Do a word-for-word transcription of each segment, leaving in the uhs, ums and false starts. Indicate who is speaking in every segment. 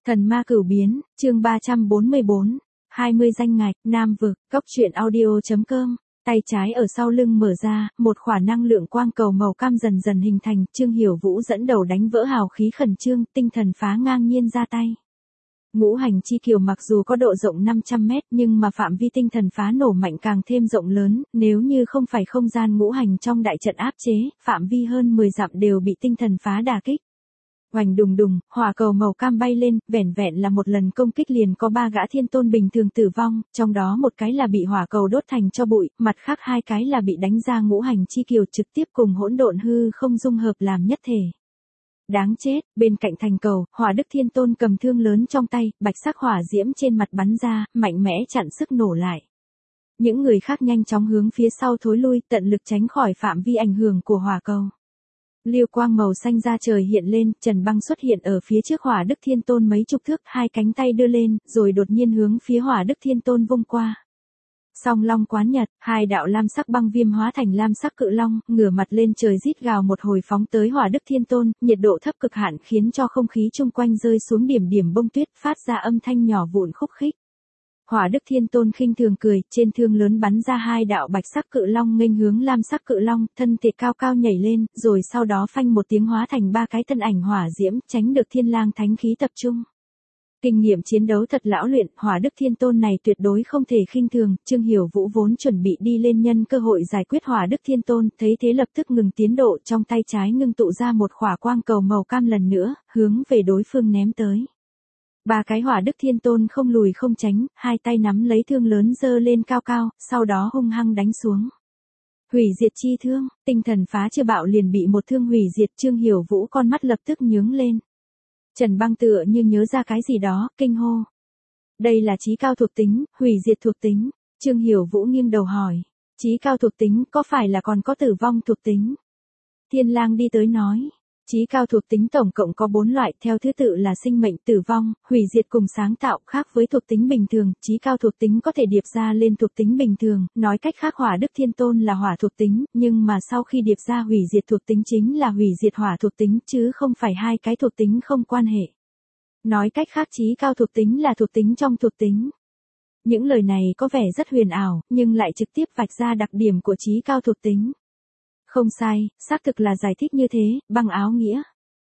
Speaker 1: Thần ma cửu biến, chương ba trăm bốn mươi bốn, hai mươi danh ngạch, Nam vực, cốc truyện audio.com, tay trái ở sau lưng mở ra, một khỏa năng lượng quang cầu màu cam dần dần hình thành, Trương Hiểu Vũ dẫn đầu đánh vỡ hào khí khẩn trương, tinh thần phá ngang nhiên ra tay. Ngũ hành chi kiều mặc dù có độ rộng năm trăm mét nhưng mà phạm vi tinh thần phá nổ mạnh càng thêm rộng lớn, nếu như không phải không gian ngũ hành trong đại trận áp chế, phạm vi hơn mười dặm đều bị tinh thần phá đả kích. Oành đùng đùng, hỏa cầu màu cam bay lên, vẻn vẹn là một lần công kích liền có ba gã thiên tôn bình thường tử vong, trong đó một cái là bị hỏa cầu đốt thành cho bụi, mặt khác hai cái là bị đánh ra ngũ hành chi kiều trực tiếp cùng hỗn độn hư không dung hợp làm nhất thể. Đáng chết, bên cạnh thành cầu, Hỏa Đức Thiên Tôn cầm thương lớn trong tay, bạch sắc hỏa diễm trên mặt bắn ra, mạnh mẽ chặn sức nổ lại. Những người khác nhanh chóng hướng phía sau thối lui, tận lực tránh khỏi phạm vi ảnh hưởng của hỏa cầu. Liêu quang màu xanh ra trời hiện lên, Trần Băng xuất hiện ở phía trước Hỏa Đức Thiên Tôn mấy chục thước, hai cánh tay đưa lên, rồi đột nhiên hướng phía Hỏa Đức Thiên Tôn vung qua. Song long quán nhật, hai đạo lam sắc băng viêm hóa thành lam sắc cự long, ngửa mặt lên trời rít gào một hồi phóng tới Hỏa Đức Thiên Tôn, nhiệt độ thấp cực hạn khiến cho không khí chung quanh rơi xuống điểm điểm bông tuyết, phát ra âm thanh nhỏ vụn khúc khích. Hỏa Đức Thiên Tôn khinh thường cười, trên thương lớn bắn ra hai đạo bạch sắc cự long nghênh hướng lam sắc cự long, thân thể cao cao nhảy lên, rồi sau đó phanh một tiếng hóa thành ba cái thân ảnh hỏa diễm, tránh được thiên lang thánh khí tập trung. Kinh nghiệm chiến đấu thật lão luyện, Hỏa Đức Thiên Tôn này tuyệt đối không thể khinh thường, Trương Hiểu Vũ vốn chuẩn bị đi lên nhân cơ hội giải quyết Hỏa Đức Thiên Tôn, thấy thế lập tức ngừng tiến độ, trong tay trái ngưng tụ ra một khỏa quang cầu màu cam lần nữa, hướng về đối phương ném tới. Ba cái Hỏa Đức Thiên Tôn không lùi không tránh, hai tay nắm lấy thương lớn giơ lên cao cao, sau đó hung hăng đánh xuống. Hủy diệt chi thương, tinh thần phá chưa bạo liền bị một thương hủy diệt, Trương Hiểu Vũ con mắt lập tức nhướng lên. Trần Băng tựa như nhớ ra cái gì đó, kinh hô. Đây là chí cao thuộc tính, hủy diệt thuộc tính. Trương Hiểu Vũ nghiêng đầu hỏi. Chí cao thuộc tính có phải là còn có tử vong thuộc tính? Thiên lang đi tới nói. Chí cao thuộc tính tổng cộng có bốn loại, theo thứ tự là sinh mệnh, tử vong, hủy diệt cùng sáng tạo, khác với thuộc tính bình thường, chí cao thuộc tính có thể điệp ra lên thuộc tính bình thường, nói cách khác Hỏa Đức Thiên Tôn là hỏa thuộc tính, nhưng mà sau khi điệp ra hủy diệt thuộc tính chính là hủy diệt hỏa thuộc tính, chứ không phải hai cái thuộc tính không quan hệ. Nói cách khác chí cao thuộc tính là thuộc tính trong thuộc tính. Những lời này có vẻ rất huyền ảo, nhưng lại trực tiếp vạch ra đặc điểm của chí cao thuộc tính. Không sai, xác thực là giải thích như thế, băng áo nghĩa.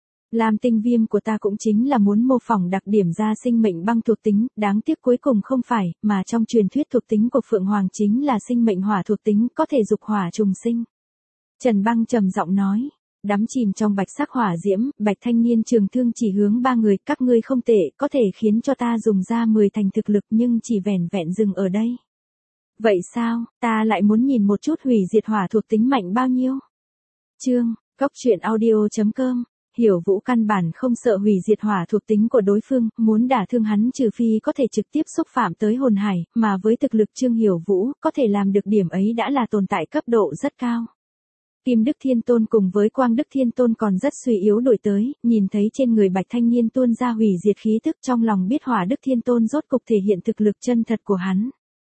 Speaker 1: Lam tinh viêm của ta cũng chính là muốn mô phỏng đặc điểm ra sinh mệnh băng thuộc tính, đáng tiếc cuối cùng không phải, mà trong truyền thuyết thuộc tính của Phượng Hoàng chính là sinh mệnh hỏa thuộc tính, có thể dục hỏa trùng sinh. Trần Băng trầm giọng nói, đắm chìm trong bạch sắc hỏa diễm, bạch thanh niên trường thương chỉ hướng ba người, các ngươi không tệ, có thể khiến cho ta dùng ra mười thành thực lực nhưng chỉ vẻn vẹn dừng ở đây. Vậy sao, ta lại muốn nhìn một chút hủy diệt hỏa thuộc tính mạnh bao nhiêu? Chương, cốc truyện audio.com, Hiểu Vũ căn bản không sợ hủy diệt hỏa thuộc tính của đối phương, muốn đả thương hắn trừ phi có thể trực tiếp xúc phạm tới hồn hải, mà với thực lực Trương Hiểu Vũ, có thể làm được điểm ấy đã là tồn tại cấp độ rất cao. Kim Đức Thiên Tôn cùng với Quang Đức Thiên Tôn còn rất suy yếu đổi tới, nhìn thấy trên người bạch thanh niên tuôn ra hủy diệt khí tức, trong lòng biết Hỏa Đức Thiên Tôn rốt cục thể hiện thực lực chân thật của hắn.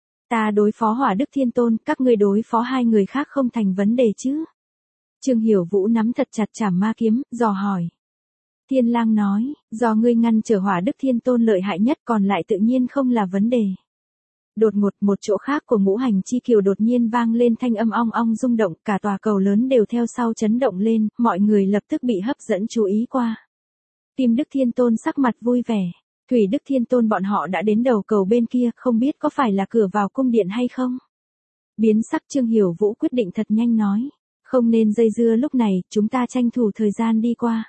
Speaker 1: Ta đối phó Hỏa Đức Thiên Tôn, các ngươi đối phó hai người khác không thành vấn đề chứ? Trương Hiểu Vũ nắm thật chặt trảm ma kiếm, dò hỏi. Thiên lang nói, do ngươi ngăn trở Hỏa Đức Thiên Tôn lợi hại nhất, còn lại tự nhiên không là vấn đề. Đột ngột một chỗ khác của ngũ hành chi kiều đột nhiên vang lên thanh âm ong ong rung động, cả tòa cầu lớn đều theo sau chấn động lên, mọi người lập tức bị hấp dẫn chú ý qua. Kim Đức Thiên Tôn sắc mặt vui vẻ. Thủy Đức Thiên Tôn bọn họ đã đến đầu cầu bên kia, không biết có phải là cửa vào cung điện hay không? Biến sắc Trương Hiểu Vũ quyết định thật nhanh nói. Không nên dây dưa lúc này, chúng ta tranh thủ thời gian đi qua.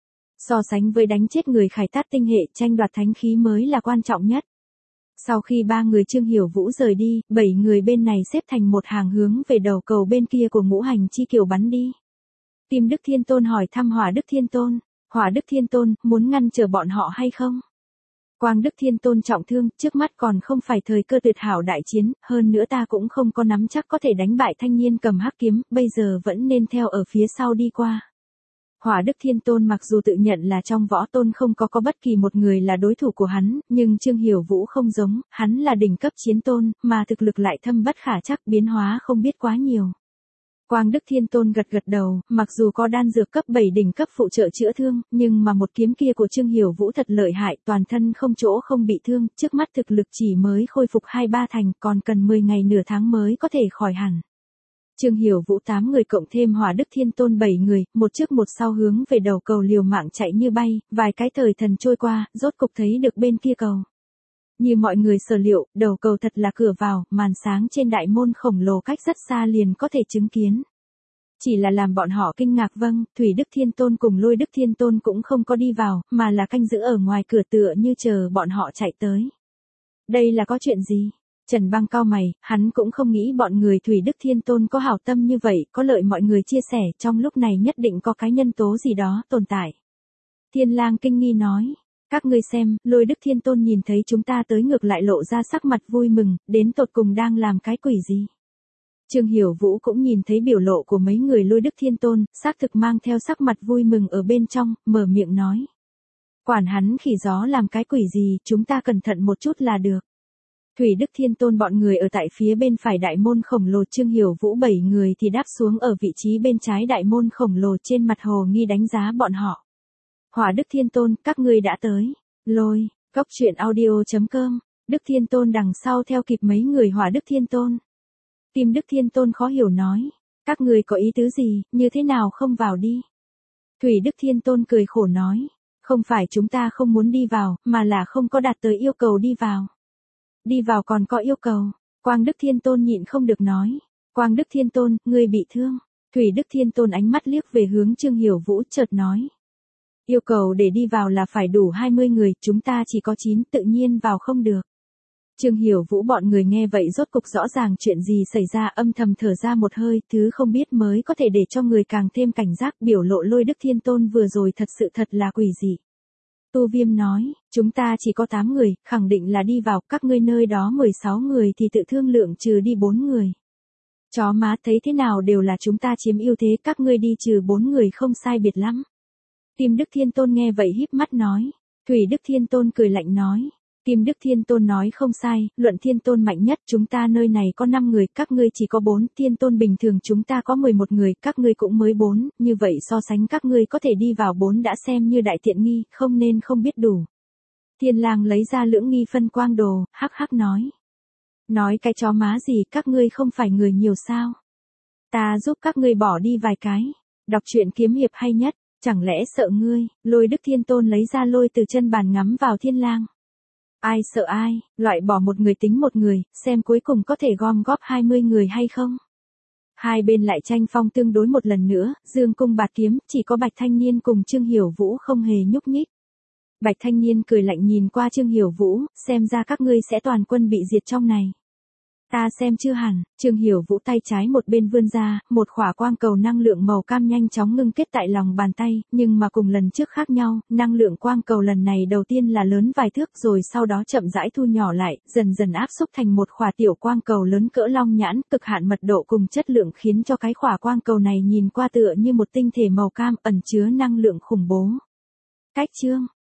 Speaker 1: So sánh với đánh chết người Khải Tát tinh hệ, tranh đoạt thánh khí mới là quan trọng nhất. Sau khi ba người Trương Hiểu Vũ rời đi, bảy người bên này xếp thành một hàng hướng về đầu cầu bên kia của ngũ hành chi kiều bắn đi. Kim Đức Thiên Tôn hỏi thăm Hỏa Đức Thiên Tôn. Hỏa Đức Thiên Tôn, muốn ngăn trở bọn họ hay không? Quang Đức Thiên Tôn trọng thương, trước mắt còn không phải thời cơ tuyệt hảo đại chiến, hơn nữa ta cũng không có nắm chắc có thể đánh bại thanh niên cầm hắc kiếm, bây giờ vẫn nên theo ở phía sau đi qua. Hỏa Đức Thiên Tôn mặc dù tự nhận là trong võ tôn không có có bất kỳ một người là đối thủ của hắn, nhưng Trương Hiểu Vũ không giống, hắn là đỉnh cấp chiến tôn, mà thực lực lại thâm bất khả chắc, biến hóa không biết quá nhiều. Quang Đức Thiên Tôn gật gật đầu, mặc dù có đan dược cấp bảy đỉnh cấp phụ trợ chữa thương, nhưng mà một kiếm kia của Trương Hiểu Vũ thật lợi hại, toàn thân không chỗ không bị thương, trước mắt thực lực chỉ mới khôi phục hai ba thành, còn cần mười ngày nửa tháng mới có thể khỏi hẳn. Trương Hiểu Vũ tám người cộng thêm Hỏa Đức Thiên Tôn bảy người, một trước một sau hướng về đầu cầu liều mạng chạy như bay, vài cái thời thần trôi qua, rốt cục thấy được bên kia cầu. Như mọi người sở liệu, đầu cầu thật là cửa vào, màn sáng trên đại môn khổng lồ cách rất xa liền có thể chứng kiến. Chỉ là làm bọn họ kinh ngạc vâng, Thủy Đức Thiên Tôn cùng Lôi Đức Thiên Tôn cũng không có đi vào, mà là canh giữ ở ngoài cửa tựa như chờ bọn họ chạy tới. Đây là có chuyện gì? Trần Băng cau mày, hắn cũng không nghĩ bọn người Thủy Đức Thiên Tôn có hảo tâm như vậy, có lợi mọi người chia sẻ, trong lúc này nhất định có cái nhân tố gì đó tồn tại. Thiên Lang kinh nghi nói, các ngươi xem, Lôi Đức Thiên Tôn nhìn thấy chúng ta tới ngược lại lộ ra sắc mặt vui mừng, đến tột cùng đang làm cái quỷ gì. Trương Hiểu Vũ cũng nhìn thấy biểu lộ của mấy người Lôi Đức Thiên Tôn, xác thực mang theo sắc mặt vui mừng ở bên trong, mở miệng nói. Quản hắn khỉ gió làm cái quỷ gì, chúng ta cẩn thận một chút là được. Thủy Đức Thiên Tôn bọn người ở tại phía bên phải đại môn khổng lồ, Trương Hiểu Vũ bảy người thì đáp xuống ở vị trí bên trái đại môn khổng lồ, trên mặt hồ nghi đánh giá bọn họ. Hỏa Đức Thiên Tôn, các ngươi đã tới. Lôi, Cốc Truyện Audio chấm com, Đức Thiên Tôn đằng sau theo kịp mấy người Hỏa Đức Thiên Tôn. Kim Đức Thiên Tôn khó hiểu nói, các người có ý tứ gì, như thế nào không vào đi. Thủy Đức Thiên Tôn cười khổ nói, không phải chúng ta không muốn đi vào, mà là không có đạt tới yêu cầu đi vào. Đi vào còn có yêu cầu. Quang Đức Thiên Tôn nhịn không được nói. Quang Đức Thiên Tôn, ngươi bị thương. Thủy Đức Thiên Tôn ánh mắt liếc về hướng Trương Hiểu Vũ chợt nói. Yêu cầu để đi vào là phải đủ hai mươi người, chúng ta chỉ có chín, tự nhiên vào không được. Trương Hiểu Vũ bọn người nghe vậy rốt cục rõ ràng chuyện gì xảy ra, âm thầm thở ra một hơi, thứ không biết mới có thể để cho người càng thêm cảnh giác. Biểu lộ Lôi Đức Thiên Tôn vừa rồi thật sự thật là quỷ dị. Tu Viêm nói, chúng ta chỉ có tám người, khẳng định là đi vào, các ngươi nơi đó mười sáu người thì tự thương lượng trừ đi bốn người. Chó má thấy thế nào đều là chúng ta chiếm ưu thế, các ngươi đi trừ bốn người không sai biệt lắm. Kim Đức Thiên Tôn nghe vậy híp mắt nói. Thủy Đức Thiên Tôn cười lạnh nói. Kim Đức Thiên Tôn nói không sai, luận Thiên Tôn mạnh nhất chúng ta nơi này có năm người, các ngươi chỉ có bốn, Thiên Tôn bình thường chúng ta có mười một người, các ngươi cũng mới bốn, như vậy so sánh các ngươi có thể đi vào bốn đã xem như đại tiện nghi, không nên không biết đủ. Thiên Lang lấy ra lưỡng nghi phân quang đồ, hắc hắc nói. Nói cái chó má gì, các ngươi không phải người nhiều sao? Ta giúp các ngươi bỏ đi vài cái. Đọc truyện kiếm hiệp hay nhất, chẳng lẽ sợ ngươi? Lôi Đức Thiên Tôn lấy ra lôi từ chân bàn ngắm vào Thiên Lang. Ai sợ ai, loại bỏ một người tính một người, xem cuối cùng có thể gom góp hai mươi người hay không. Hai bên lại tranh phong tương đối một lần nữa, dương cung bạt kiếm, chỉ có Bạch Thanh Niên cùng Trương Hiểu Vũ không hề nhúc nhích. Bạch Thanh Niên cười lạnh nhìn qua Trương Hiểu Vũ, xem ra các ngươi sẽ toàn quân bị diệt trong này. Ta xem chưa hẳn. Trương Hiểu Vũ tay trái một bên vươn ra, một khỏa quang cầu năng lượng màu cam nhanh chóng ngưng kết tại lòng bàn tay, nhưng mà cùng lần trước khác nhau, năng lượng quang cầu lần này đầu tiên là lớn vài thước rồi sau đó chậm rãi thu nhỏ lại, dần dần áp xúc thành một khỏa tiểu quang cầu lớn cỡ long nhãn, cực hạn mật độ cùng chất lượng khiến cho cái khỏa quang cầu này nhìn qua tựa như một tinh thể màu cam ẩn chứa năng lượng khủng bố. Cách chương